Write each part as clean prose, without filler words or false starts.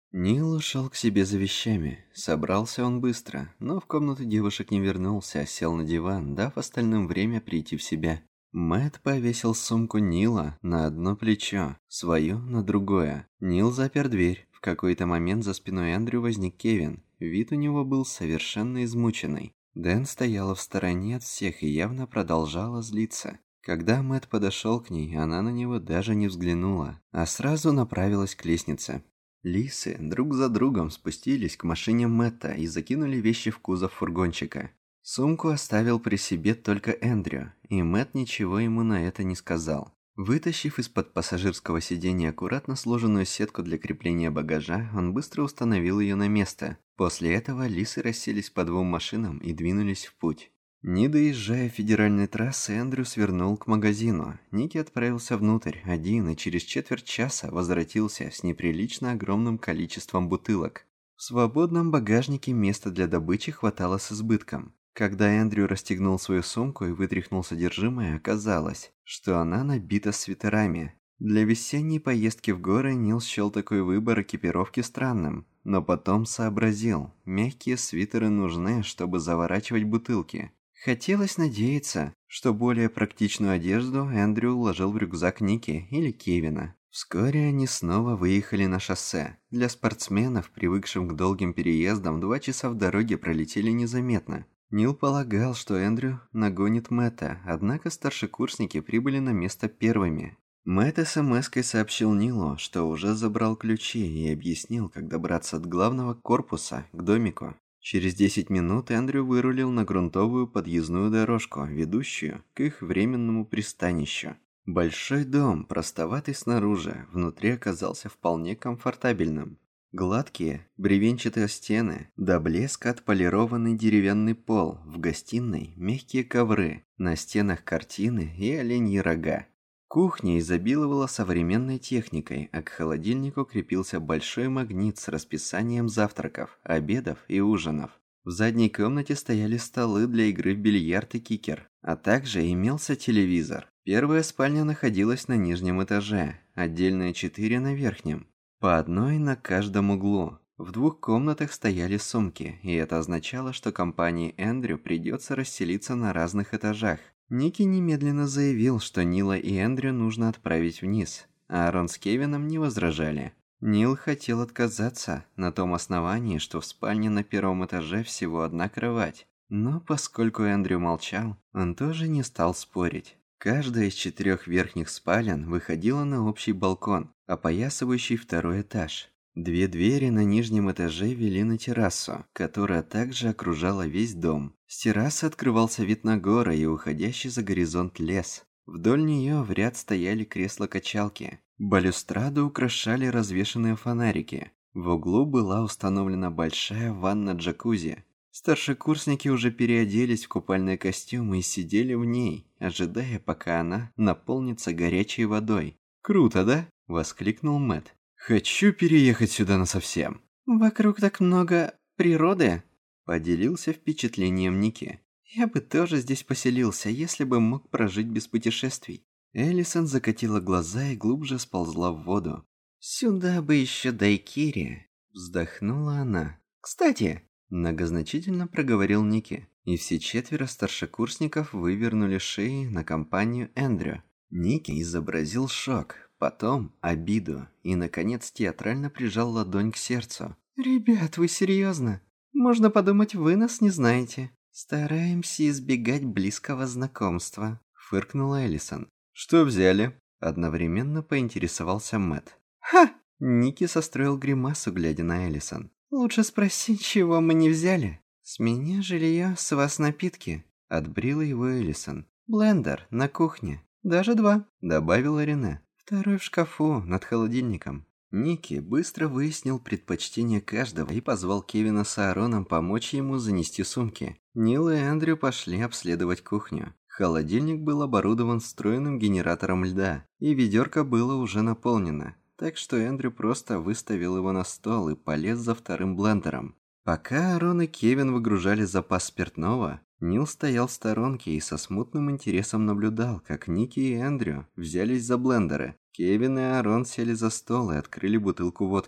Нил ушел к себе за вещами. Собрался он быстро, но в комнату девушек не вернулся, а сел на диван, дав остальным время прийти в себя. Мэтт повесил сумку Нила на одно плечо, свою на другое. Нил запер дверь. В какой-то момент за спиной Эндрю возник Кевин. Вид у него был совершенно измученный. Дэн стояла в стороне от всех и явно продолжала злиться. Когда Мэтт подошел к ней, она на него даже не взглянула, а сразу направилась к лестнице. Лисы друг за другом спустились к машине Мэтта и закинули вещи в кузов фургончика. Сумку оставил при себе только Эндрю, и Мэтт ничего ему на это не сказал. Вытащив из-под пассажирского сиденья аккуратно сложенную сетку для крепления багажа, он быстро установил ее на место. После этого лисы расселись по двум машинам и двинулись в путь. Не доезжая федеральной трассы, Эндрю свернул к магазину. Ники отправился внутрь один и через четверть часа возвратился с неприлично огромным количеством бутылок. В свободном багажнике места для добычи хватало с избытком. Когда Эндрю расстегнул свою сумку и вытряхнул содержимое, оказалось, что она набита свитерами. Для весенней поездки в горы Нил счел такой выбор экипировки странным, но потом сообразил, мягкие свитеры нужны, чтобы заворачивать бутылки. Хотелось надеяться, что более практичную одежду Эндрю уложил в рюкзак Ники или Кевина. Вскоре они снова выехали на шоссе. Для спортсменов, привыкшим к долгим переездам, 2 часа в дороге пролетели незаметно. Нил полагал, что Эндрю нагонит Мэтта, однако старшекурсники прибыли на место первыми. Мэтт смс-кой сообщил Нилу, что уже забрал ключи и объяснил, как добраться от главного корпуса к домику. Через 10 минут Эндрю вырулил на грунтовую подъездную дорожку, ведущую к их временному пристанищу. Большой дом, простоватый снаружи, внутри оказался вполне комфортабельным. Гладкие, бревенчатые стены, до блеска отполированный деревянный пол, в гостиной мягкие ковры, на стенах картины и оленьи рога. Кухня изобиловала современной техникой, а к холодильнику крепился большой магнит с расписанием завтраков, обедов и ужинов. В задней комнате стояли столы для игры в бильярд и кикер, а также имелся телевизор. Первая спальня находилась на нижнем этаже, отдельные 4 на верхнем, по одной на каждом углу. В 2 комнатах стояли сумки, и это означало, что компании Эндрю придется расселиться на разных этажах. Ники немедленно заявил, что Нила и Эндрю нужно отправить вниз, а Аарон с Кевином не возражали. Нил хотел отказаться на том основании, что в спальне на 1-м этаже всего 1 кровать. Но поскольку Эндрю молчал, он тоже не стал спорить. Каждая из 4 верхних спален выходила на общий балкон, опоясывающий 2-й этаж. 2 двери на нижнем этаже вели на террасу, которая также окружала весь дом. С террасы открывался вид на горы и уходящий за горизонт лес. Вдоль нее в ряд стояли кресла-качалки. Балюстраду украшали развешанные фонарики. В углу была установлена большая ванна-джакузи. Старшекурсники уже переоделись в купальные костюмы и сидели в ней, ожидая, пока она наполнится горячей водой. «Круто, да?» – воскликнул Мэтт. «Хочу переехать сюда насовсем». «Вокруг так много природы», – поделился впечатлением Ники. «Я бы тоже здесь поселился, если бы мог прожить без путешествий». Элисон закатила глаза и глубже сползла в воду. «Сюда бы еще дайкири», – вздохнула она. «Кстати», – многозначительно проговорил Ники, и все 4 старшекурсников вывернули шеи на компанию Эндрю. Ники изобразил шок, потом обиду и, наконец, театрально прижал ладонь к сердцу. «Ребят, вы серьезно? Можно подумать, вы нас не знаете». «Стараемся избегать близкого знакомства», – фыркнула Элисон. «Что взяли?» – одновременно поинтересовался Мэтт. «Ха!» – Ники состроил гримасу, глядя на Элисон. «Лучше спроси, чего мы не взяли». «С меня жилье, с вас напитки», – отбрила его Элисон. «Блендер на кухне. Даже 2», – добавила Рене. «2 в шкафу, над холодильником». Ники быстро выяснил предпочтение каждого и позвал Кевина с Аароном помочь ему занести сумки. Нил и Эндрю пошли обследовать кухню. Холодильник был оборудован встроенным генератором льда, и ведерко было уже наполнено, так что Эндрю просто выставил его на стол и полез за 2-м блендером. Пока Аарон и Кевин выгружали запас спиртного, Нил стоял в сторонке и со смутным интересом наблюдал, как Ники и Эндрю взялись за блендеры. Кевин и Аарон сели за стол и открыли бутылку водки.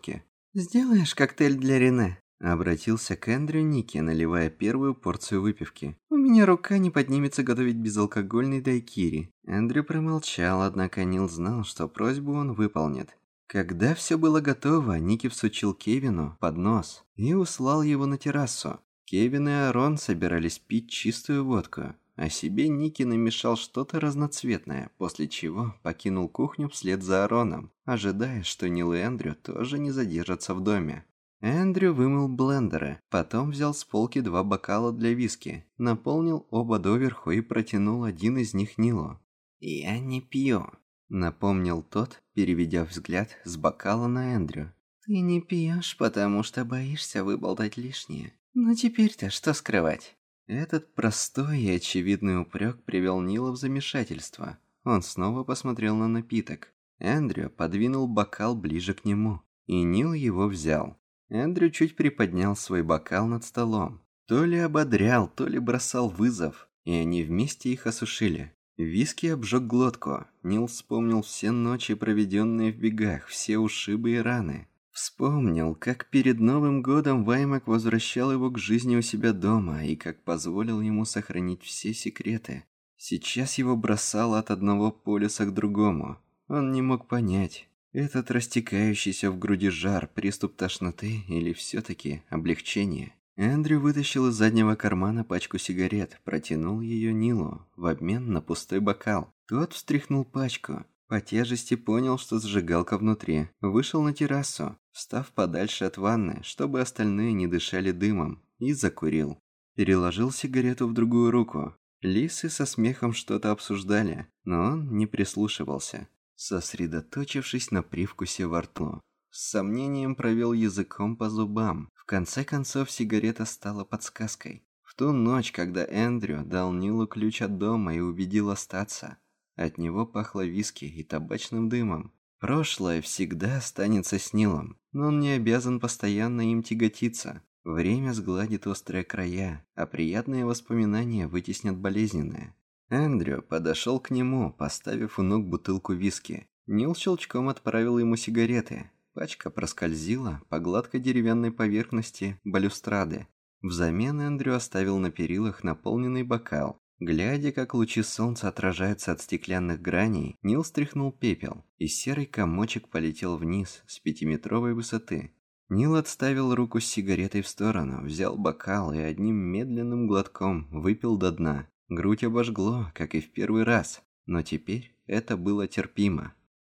«Сделаешь коктейль для Рене?» Обратился к Эндрю Ники, наливая первую порцию выпивки. «У меня рука не поднимется готовить безалкогольный дайкири». Эндрю промолчал, однако Нил знал, что просьбу он выполнит. Когда все было готово, Ники всучил Кевину поднос и услал его на террасу. Кевин и Аарон собирались пить чистую водку, а себе Ники намешал что-то разноцветное, после чего покинул кухню вслед за Аароном, ожидая, что Нил и Эндрю тоже не задержатся в доме. Эндрю вымыл блендеры, потом взял с полки 2 бокала для виски, наполнил оба доверху и протянул один из них Нилу. «Я не пью», — напомнил тот, переведя взгляд с бокала на Эндрю. «Ты не пьешь, потому что боишься выболтать лишнее. Но теперь-то что скрывать?» Этот простой и очевидный упрек привел Нила в замешательство. Он снова посмотрел на напиток. Эндрю подвинул бокал ближе к нему, и Нил его взял. Эндрю чуть приподнял свой бокал над столом. То ли ободрял, то ли бросал вызов, и они вместе их осушили. Виски обжег глотку. Нил вспомнил все ночи, проведенные в бегах, все ушибы и раны. Вспомнил, как перед Новым годом Ваймак возвращал его к жизни у себя дома и как позволил ему сохранить все секреты. Сейчас его бросало от одного полюса к другому. Он не мог понять, этот растекающийся в груди жар, приступ тошноты или все-таки облегчение. Эндрю вытащил из заднего кармана пачку сигарет, протянул ее Нилу в обмен на пустой бокал. Тот встряхнул пачку. По тяжести понял, что зажигалка внутри. Вышел на террасу, встав подальше от ванны, чтобы остальные не дышали дымом, и закурил. Переложил сигарету в другую руку. Лисы со смехом что-то обсуждали, но он не прислушивался, сосредоточившись на привкусе во рту. С сомнением провел языком по зубам. В конце концов, сигарета стала подсказкой. В ту ночь, когда Эндрю дал Нилу ключ от дома и убедил остаться, от него пахло виски и табачным дымом. Прошлое всегда останется с Нилом, но он не обязан постоянно им тяготиться. Время сгладит острые края, а приятные воспоминания вытеснят болезненные. Эндрю подошел к нему, поставив у ног бутылку виски. Нил щелчком отправил ему сигареты. Пачка проскользила по гладкой деревянной поверхности балюстрады. Взамен Эндрю оставил на перилах наполненный бокал. Глядя, как лучи солнца отражаются от стеклянных граней, Нил стряхнул пепел, и серый комочек полетел вниз с 5-метровой высоты. Нил отставил руку с сигаретой в сторону, взял бокал и одним медленным глотком выпил до дна. Грудь обожгло, как и в первый раз, но теперь это было терпимо.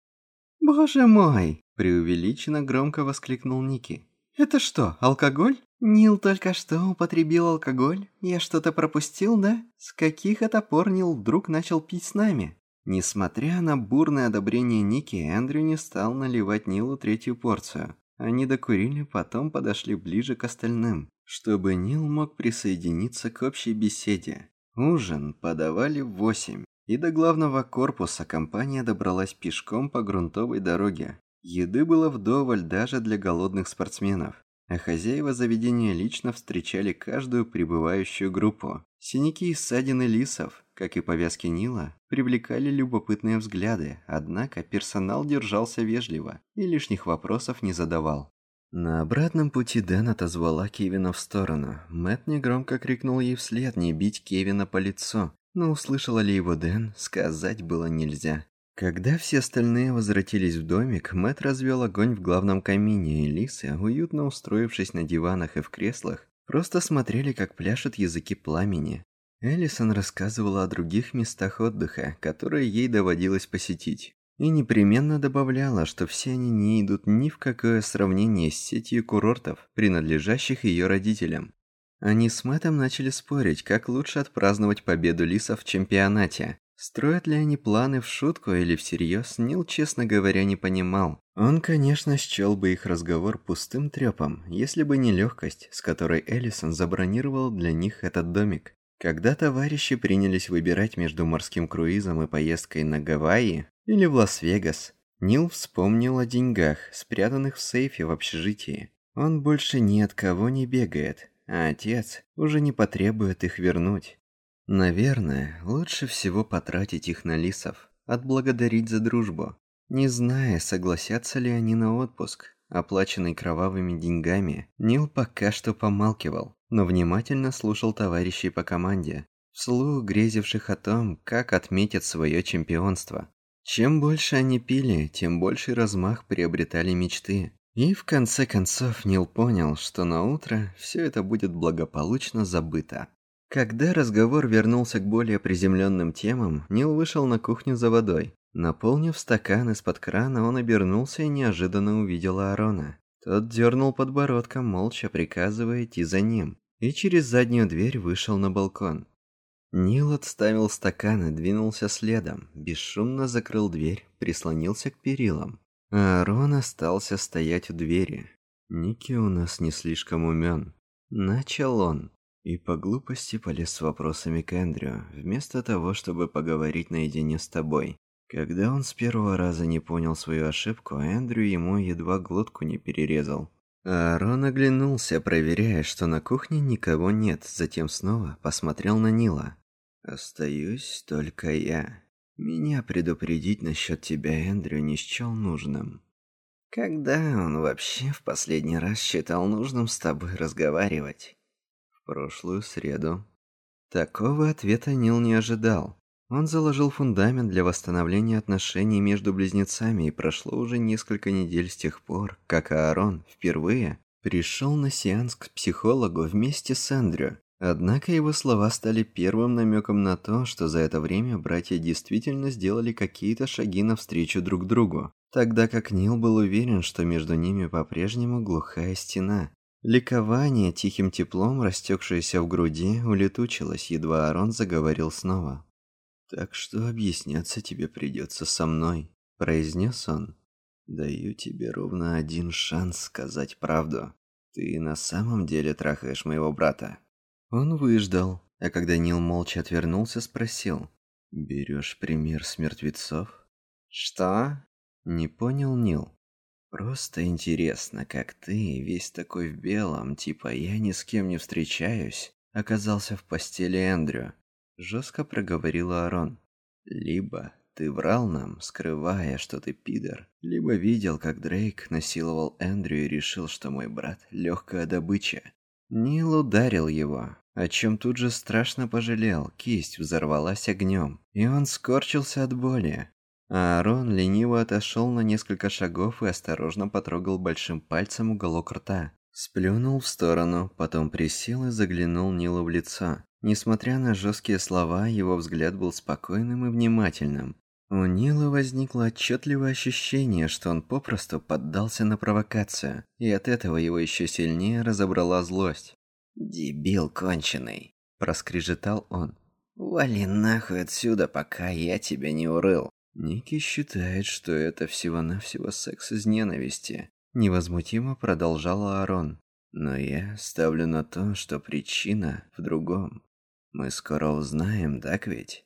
«Боже мой!» – преувеличенно громко воскликнул Ники. «Это что, алкоголь? Нил только что употребил алкоголь? Я что-то пропустил, да? С каких это пор Нил вдруг начал пить с нами?» Несмотря на бурное одобрение Ники, Эндрю не стал наливать Нилу 3-ю порцию. Они докурили, потом подошли ближе к остальным, чтобы Нил мог присоединиться к общей беседе. Ужин подавали в 8, и до главного корпуса компания добралась пешком по грунтовой дороге. Еды было вдоволь даже для голодных спортсменов, а хозяева заведения лично встречали каждую прибывающую группу. Синяки и ссадины лисов, как и повязки Нила, привлекали любопытные взгляды, однако персонал держался вежливо и лишних вопросов не задавал. На обратном пути Дэн отозвала Кевина в сторону. Мэтт негромко крикнул ей вслед не бить Кевина по лицу, но услышала ли его Дэн, сказать было нельзя. Когда все остальные возвратились в домик, Мэтт развел огонь в главном камине, и лисы, уютно устроившись на диванах и в креслах, просто смотрели, как пляшут языки пламени. Элисон рассказывала о других местах отдыха, которые ей доводилось посетить. И непременно добавляла, что все они не идут ни в какое сравнение с сетью курортов, принадлежащих ее родителям. Они с Мэттом начали спорить, как лучше отпраздновать победу лисов в чемпионате. Строят ли они планы в шутку или всерьез, Нил, честно говоря, не понимал. Он, конечно, счел бы их разговор пустым трепом, если бы не легкость, с которой Элисон забронировал для них этот домик. Когда товарищи принялись выбирать между морским круизом и поездкой на Гавайи или в Лас-Вегас, Нил вспомнил о деньгах, спрятанных в сейфе в общежитии. Он больше ни от кого не бегает, а отец уже не потребует их вернуть. Наверное, лучше всего потратить их на лисов, отблагодарить за дружбу, не зная, согласятся ли они на отпуск. оплаченный кровавыми деньгами, Нил пока что помалкивал, но внимательно слушал товарищей по команде, вслух грезивших о том, как отметят свое чемпионство. Чем больше они пили, тем больший размах приобретали мечты. И в конце концов Нил понял, что на утро все это будет благополучно забыто. Когда разговор вернулся к более приземленным темам, Нил вышел на кухню за водой. Наполнив стакан из-под крана, он обернулся и неожиданно увидел Аарона. Тот дернул подбородком, молча приказывая идти за ним, и через заднюю дверь вышел на балкон. Нил отставил стакан и двинулся следом, бесшумно закрыл дверь, прислонился к перилам. Аарон остался стоять у двери. «Ники у нас не слишком умен», — начал он, и по глупости полез с вопросами к Эндрю, вместо того, чтобы поговорить наедине с тобой. Когда он с первого раза не понял свою ошибку, Эндрю ему едва глотку не перерезал. Аарон оглянулся, проверяя, что на кухне никого нет, затем снова посмотрел на Нила. «Остаюсь только я. Меня предупредить насчет тебя Эндрю не счел нужным». «Когда он вообще в последний раз считал нужным с тобой разговаривать?» «В прошлую среду». Такого ответа Нил не ожидал. Он заложил фундамент для восстановления отношений между близнецами, и прошло уже несколько недель с тех пор, как Аарон впервые пришел на сеанс к психологу вместе с Эндрю. Однако его слова стали первым намеком на то, что за это время братья действительно сделали какие-то шаги навстречу друг другу, тогда как Нил был уверен, что между ними по-прежнему глухая стена. Ликование, тихим теплом растекшееся в груди, улетучилось, едва Аарон заговорил снова. «Так что объясняться тебе придется со мной», – произнес он. «Даю тебе ровно один шанс сказать правду. Ты на самом деле трахаешь моего брата?» Он выждал, а когда Нил молча отвернулся, спросил. «Берешь пример с мертвецов?» «Что?» – не понял Нил. «Просто интересно, как ты, весь такой в белом, типа я ни с кем не встречаюсь, оказался в постели Эндрю», – жестко проговорил Аарон. «Либо ты врал нам, скрывая, что ты пидор, либо видел, как Дрейк насиловал Эндрю и решил, что мой брат – легкая добыча». Нил ударил его, о чем тут же страшно пожалел, кисть взорвалась огнем, и он скорчился от боли. Аарон лениво отошел на несколько шагов и осторожно потрогал большим пальцем уголок рта. Сплюнул в сторону, потом присел и заглянул Нилу в лицо. Несмотря на жесткие слова, его взгляд был спокойным и внимательным. У Нила возникло отчетливое ощущение, что он попросту поддался на провокацию, и от этого его еще сильнее разобрала злость. «Дебил конченый», – проскрежетал он. «Вали нахуй отсюда, пока я тебя не урыл». Ники считает, что это всего-навсего секс из ненависти. Невозмутимо продолжал Аарон. Но я ставлю на то, что причина в другом. Мы скоро узнаем, так ведь?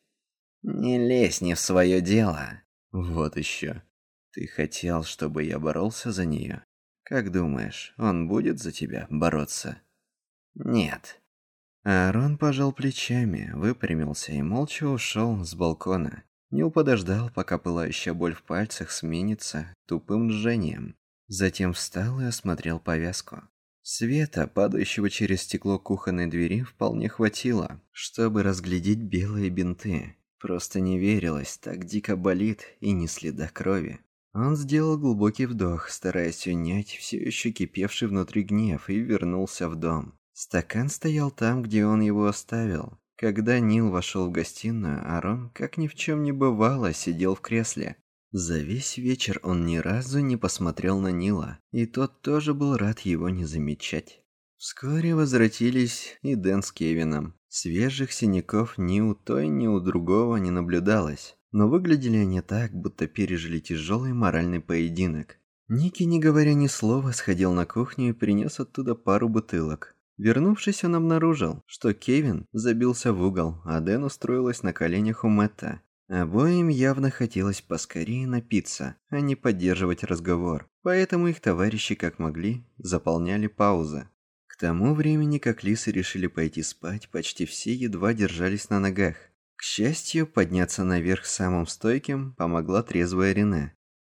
Не лезь не в свое дело. Вот еще. Ты хотел, чтобы я боролся за нее? Как думаешь, он будет за тебя бороться? Нет. Аарон пожал плечами, выпрямился и молча ушел с балкона. Нил подождал, пока пылающая боль в пальцах сменится тупым жжением. Затем встал и осмотрел повязку. Света, падающего через стекло кухонной двери, вполне хватило, чтобы разглядеть белые бинты. Просто не верилось, так дико болит и ни следа крови. Он сделал глубокий вдох, стараясь унять все еще кипевший внутри гнев, и вернулся в дом. Стакан стоял там, где он его оставил. Когда Нил вошел в гостиную, Аарон, как ни в чем не бывало, сидел в кресле. За весь вечер он ни разу не посмотрел на Нила, и тот тоже был рад его не замечать. Вскоре возвратились и Дэн с Кевином. Свежих синяков ни у той, ни у другого не наблюдалось, но выглядели они так, будто пережили тяжелый моральный поединок. Ники, не говоря ни слова, сходил на кухню и принес оттуда пару бутылок. Вернувшись, он обнаружил, что Кевин забился в угол, а Дэн устроилась на коленях у Мэтта. Обоим явно хотелось поскорее напиться, а не поддерживать разговор, поэтому их товарищи как могли заполняли паузы. К тому времени, как лисы решили пойти спать, почти все едва держались на ногах. К счастью, подняться наверх самым стойким помогла трезвая Рене.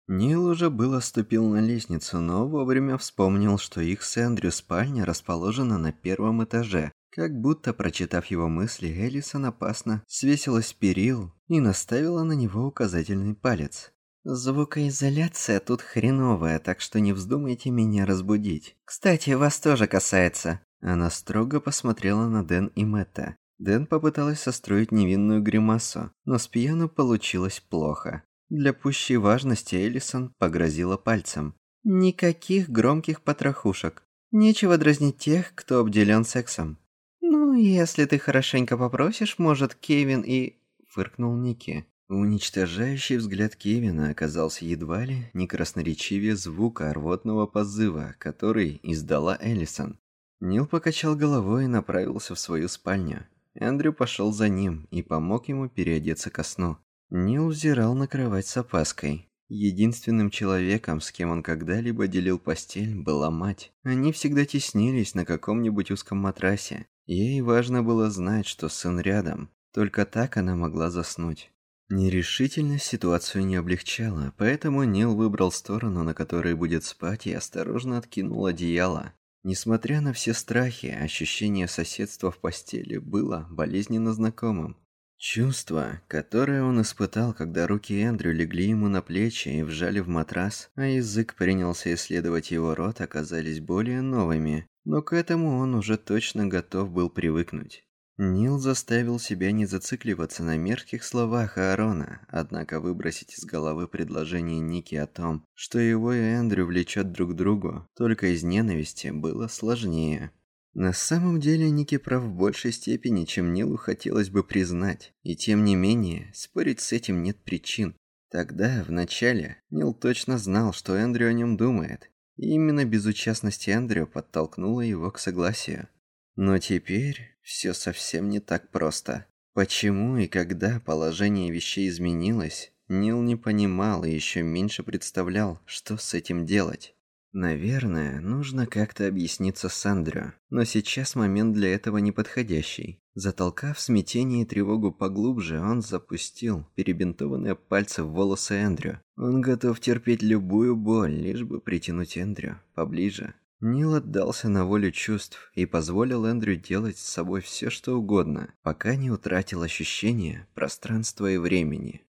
Нил уже было ступил на лестницу, но вовремя вспомнил, что их с Эндрю спальня расположена на первом этаже. Как будто, прочитав его мысли, Элисон опасно свесилась с перил и наставила на него указательный палец. «Звукоизоляция тут хреновая, так что не вздумайте меня разбудить. Кстати, вас тоже касается». Она строго посмотрела на Дэн и Мэтта. Дэн попыталась состроить невинную гримасу, но с пьяну получилось плохо. Для пущей важности Элисон погрозила пальцем. «Никаких громких потрохушек. Нечего дразнить тех, кто обделен сексом». «Ну, если ты хорошенько попросишь, может, Кевин и...» — фыркнул Ники. Уничтожающий взгляд Кевина оказался едва ли не красноречивее звука рвотного позыва, который издала Элисон. Нил покачал головой и направился в свою спальню. Эндрю пошел за ним и помог ему переодеться ко сну. Нил взирал на кровать с опаской. Единственным человеком, с кем он когда-либо делил постель, была мать. Они всегда теснились на каком-нибудь узком матрасе. Ей важно было знать, что сын рядом. Только так она могла заснуть. Нерешительность ситуацию не облегчала, поэтому Нил выбрал сторону, на которой будет спать, и осторожно откинул одеяло. Несмотря на все страхи, ощущение соседства в постели было болезненно знакомым. Чувство, которое он испытал, когда руки Эндрю легли ему на плечи и вжали в матрас, а язык принялся исследовать его рот, оказались более новыми, но к этому он уже точно готов был привыкнуть. Нил заставил себя не зацикливаться на мерзких словах Аарона, однако выбросить из головы предложение Ники о том, что его и Эндрю влечет друг к другу, только из ненависти, было сложнее. На самом деле Ники прав в большей степени, чем Нилу хотелось бы признать, и тем не менее, спорить с этим нет причин. Тогда, в начале, Нил точно знал, что Эндрю о нем думает, и именно безучастность Эндрю подтолкнула его к согласию. Но теперь все совсем не так просто. Почему и когда положение вещей изменилось, Нил не понимал и еще меньше представлял, что с этим делать. Наверное, нужно как-то объясниться с Эндрю, но сейчас момент для этого неподходящий. Затолкав смятение и тревогу поглубже, он запустил перебинтованные пальцы в волосы Эндрю. Он готов терпеть любую боль, лишь бы притянуть Эндрю поближе. Нил отдался на волю чувств и позволил Эндрю делать с собой все, что угодно, пока не утратил ощущение пространства и времени.